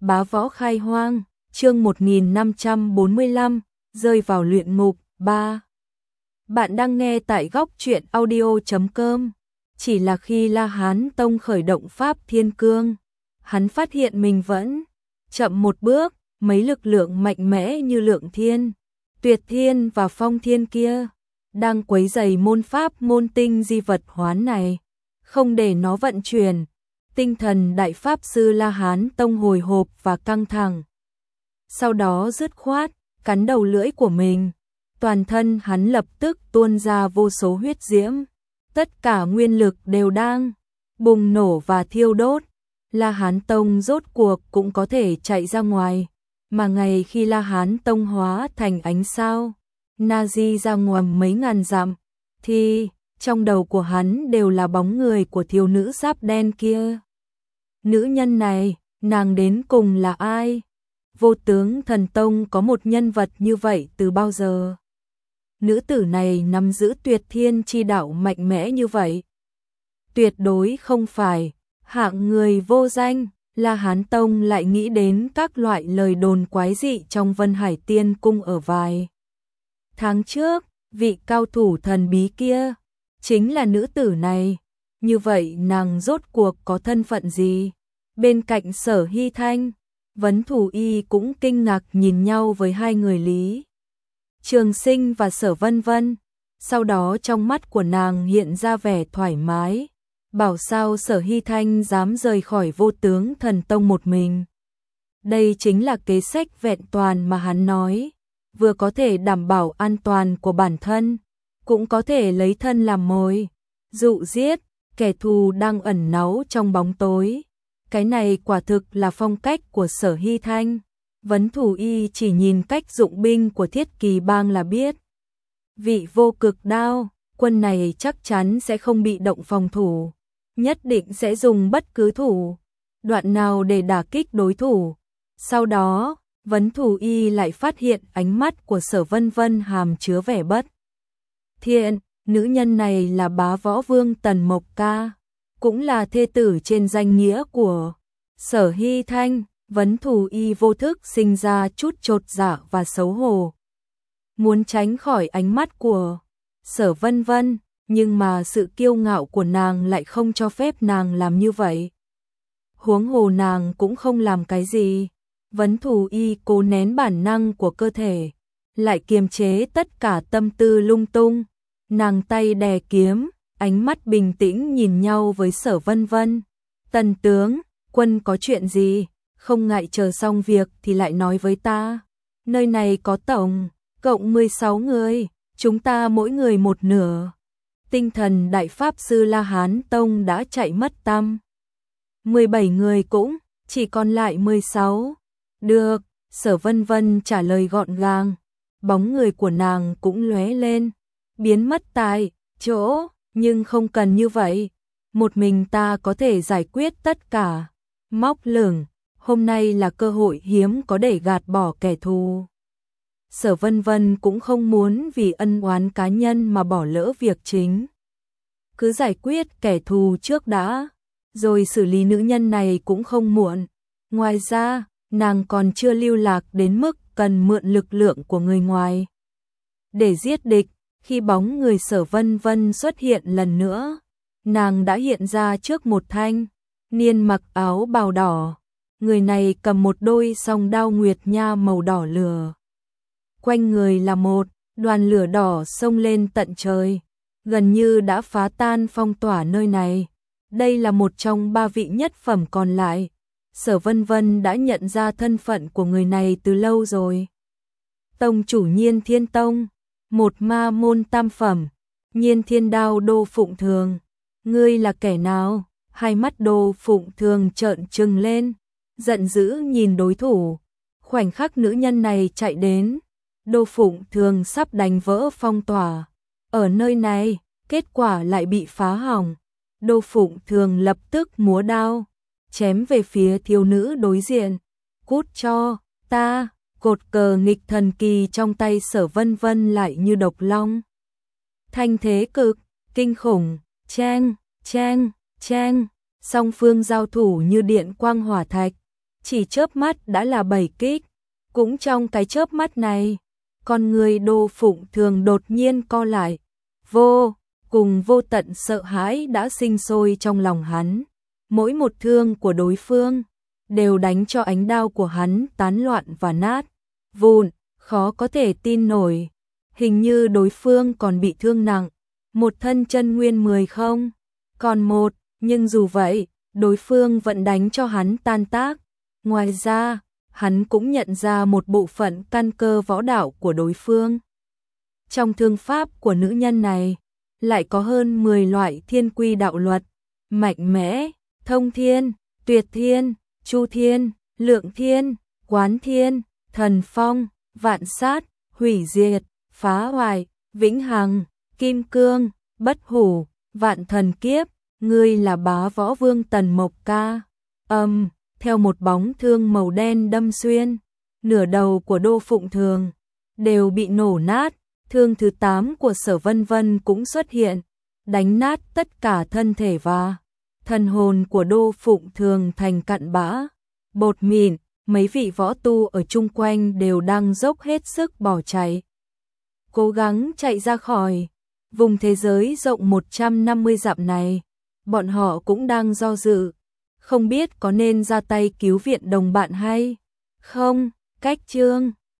Bá võ khai hoang, chương 1545, rơi vào luyện ngục, 3. Bạn đang nghe tại góc truyện audio.com. Chỉ là khi La Hán Tông khởi động Pháp Thiên Cương, hắn phát hiện mình vẫn chậm một bước, mấy lực lượng mạnh mẽ như Lượng Thiên, Tuyệt Thiên và Phong Thiên kia đang quấy rầy môn pháp môn tinh di vật hoán này, không để nó vận chuyển. Tinh thần đại pháp sư La Hán Tông hồi hộp và căng thẳng. Sau đó dứt khoát, cắn đầu lưỡi của mình. Toàn thân hắn lập tức tuôn ra vô số huyết diễm. Tất cả nguyên lực đều đang bùng nổ và thiêu đốt. La Hán Tông rốt cuộc cũng có thể chạy ra ngoài. Mà ngày khi La Hán Tông hóa thành ánh sao, Nazi ra ngoầm mấy ngàn dặm, thì trong đầu của hắn đều là bóng người của thiếu nữ giáp đen kia. Nữ nhân này, nàng đến cùng là ai? Vô Tướng Thần Tông có một nhân vật như vậy từ bao giờ? Nữ tử này nắm giữ tuyệt thiên chi đạo mạnh mẽ như vậy. Tuyệt đối không phải hạng người vô danh. La Hán Tông lại nghĩ đến các loại lời đồn quái dị trong Vân Hải Tiên Cung ở vài tháng trước, vị cao thủ thần bí kia chính là nữ tử này. Như vậy nàng rốt cuộc có thân phận gì? Bên cạnh Sở Hy Thanh, Vấn Thủ Y cũng kinh ngạc nhìn nhau với hai người Lý Trường Sinh và Sở Vân Vân. Sau đó trong mắt của nàng hiện ra vẻ thoải mái. Bảo sao Sở Hy Thanh dám rời khỏi Vô Tướng Thần Tông một mình. Đây chính là kế sách vẹn toàn mà hắn nói. Vừa có thể đảm bảo an toàn của bản thân, cũng có thể lấy thân làm mồi, dụ giết kẻ thù đang ẩn náu trong bóng tối. Cái này quả thực là phong cách của Sở Hy Thanh. Vấn Thủ Y chỉ nhìn cách dụng binh của Thiết Kỳ Bang là biết. Vị Vô Cực Đao, quân này chắc chắn sẽ không bị động phòng thủ. Nhất định sẽ dùng bất cứ thủ đoạn nào để đả kích đối thủ. Sau đó, Vấn Thủ Y lại phát hiện ánh mắt của Sở Vân Vân hàm chứa vẻ bất thiện. Nữ nhân này là Bá Võ Vương Tần Mộc Ca, cũng là thê tử trên danh nghĩa của Sở Hy Thanh. Vấn Thủ Y vô thức sinh ra chút chột dạ và xấu hổ, muốn tránh khỏi ánh mắt của Sở Vân Vân, nhưng mà sự kiêu ngạo của nàng lại không cho phép nàng làm như vậy. Huống hồ nàng cũng không làm cái gì. Vấn Thủ Y cố nén bản năng của cơ thể, lại kiềm chế tất cả tâm tư lung tung. Nàng tay đè kiếm, ánh mắt bình tĩnh nhìn nhau với Sở Vân Vân. Tần tướng, quân có chuyện gì? Không ngại chờ xong việc thì lại nói với ta. Nơi này có tổng cộng 16 người, chúng ta mỗi người một nửa. Tinh thần đại pháp sư La Hán Tông đã chạy mất tăm. 17 người cũng chỉ còn lại 16. Được, Sở Vân Vân trả lời gọn gàng. Bóng người của nàng cũng lóe lên, biến mất tại chỗ, nhưng không cần như vậy. Một mình ta có thể giải quyết tất cả. Móc lửng, hôm nay là cơ hội hiếm có để gạt bỏ kẻ thù. Sở Vân Vân cũng không muốn vì ân oán cá nhân mà bỏ lỡ việc chính. Cứ giải quyết kẻ thù trước đã, rồi xử lý nữ nhân này cũng không muộn. Ngoài ra, nàng còn chưa lưu lạc đến mức cần mượn lực lượng của người ngoài để giết địch. Khi bóng người Sở Vân Vân xuất hiện lần nữa, nàng đã hiện ra trước một thanh niên mặc áo bào đỏ. Người này cầm một đôi song đao nguyệt nha màu đỏ lửa. Quanh người là một đoàn lửa đỏ xông lên tận trời, gần như đã phá tan phong tỏa nơi này. Đây là một trong 3 vị nhất phẩm còn lại. Sở Vân Vân đã nhận ra thân phận của người này từ lâu rồi. Tông chủ Nhiên Thiên Tông, một ma môn tam phẩm, Nhiên Thiên Đao Đô Phụng Thường. Ngươi là kẻ nào? Hai mắt Đô Phụng Thường trợn trừng lên, giận dữ nhìn đối thủ. Khoảnh khắc nữ nhân này chạy đến, Đô Phụng Thường sắp đánh vỡ phong tỏa. Ở nơi này, kết quả lại bị phá hỏng. Đô Phụng Thường lập tức múa đao, chém về phía thiếu nữ đối diện. Cút cho ta! Cột cờ nghịch thần kỳ trong tay Sở Vân Vân lại như độc long. Thanh thế cực, kinh khủng, chang, chang, chang. Song phương giao thủ như điện quang hỏa thạch. chỉ chớp mắt đã là 7 kích. Cũng trong cái chớp mắt này, con người Đô Phụng Thường đột nhiên co lại, cùng vô tận sợ hãi đã sinh sôi trong lòng hắn. Mỗi một thương của đối phương đều đánh cho ánh đao của hắn tán loạn và nát vụn, khó có thể tin nổi. Hình như đối phương còn bị thương nặng, một thân chân nguyên 10 không, còn một, nhưng dù vậy, đối phương vẫn đánh cho hắn tan tác. Ngoài ra, hắn cũng nhận ra một bộ phận căn cơ võ đạo của đối phương. Trong thương pháp của nữ nhân này, lại có hơn 10 loại thiên quy đạo luật, mạnh mẽ, thông thiên, tuyệt thiên, chu thiên, lượng thiên, quán thiên, thần phong, vạn sát, hủy diệt, phá hoại, vĩnh hằng, kim cương, bất hủ, vạn thần kiếp. Ngươi là bá võ vương Tần Mộc Ca. Theo một bóng thương màu đen đâm xuyên, nửa đầu của Đô Phụng Thường đều bị nổ nát. Thương thứ 8 của Sở Vân Vân cũng xuất hiện, đánh nát tất cả thân thể và thần hồn của Đô Phụng Thường thành cặn bã, bột mịn. Mấy vị võ tu ở chung quanh đều đang dốc hết sức bỏ chạy, cố gắng chạy ra khỏi vùng thế giới rộng 150 dặm này. Bọn họ cũng đang do dự, không biết có nên ra tay cứu viện đồng bạn hay không. Cách chương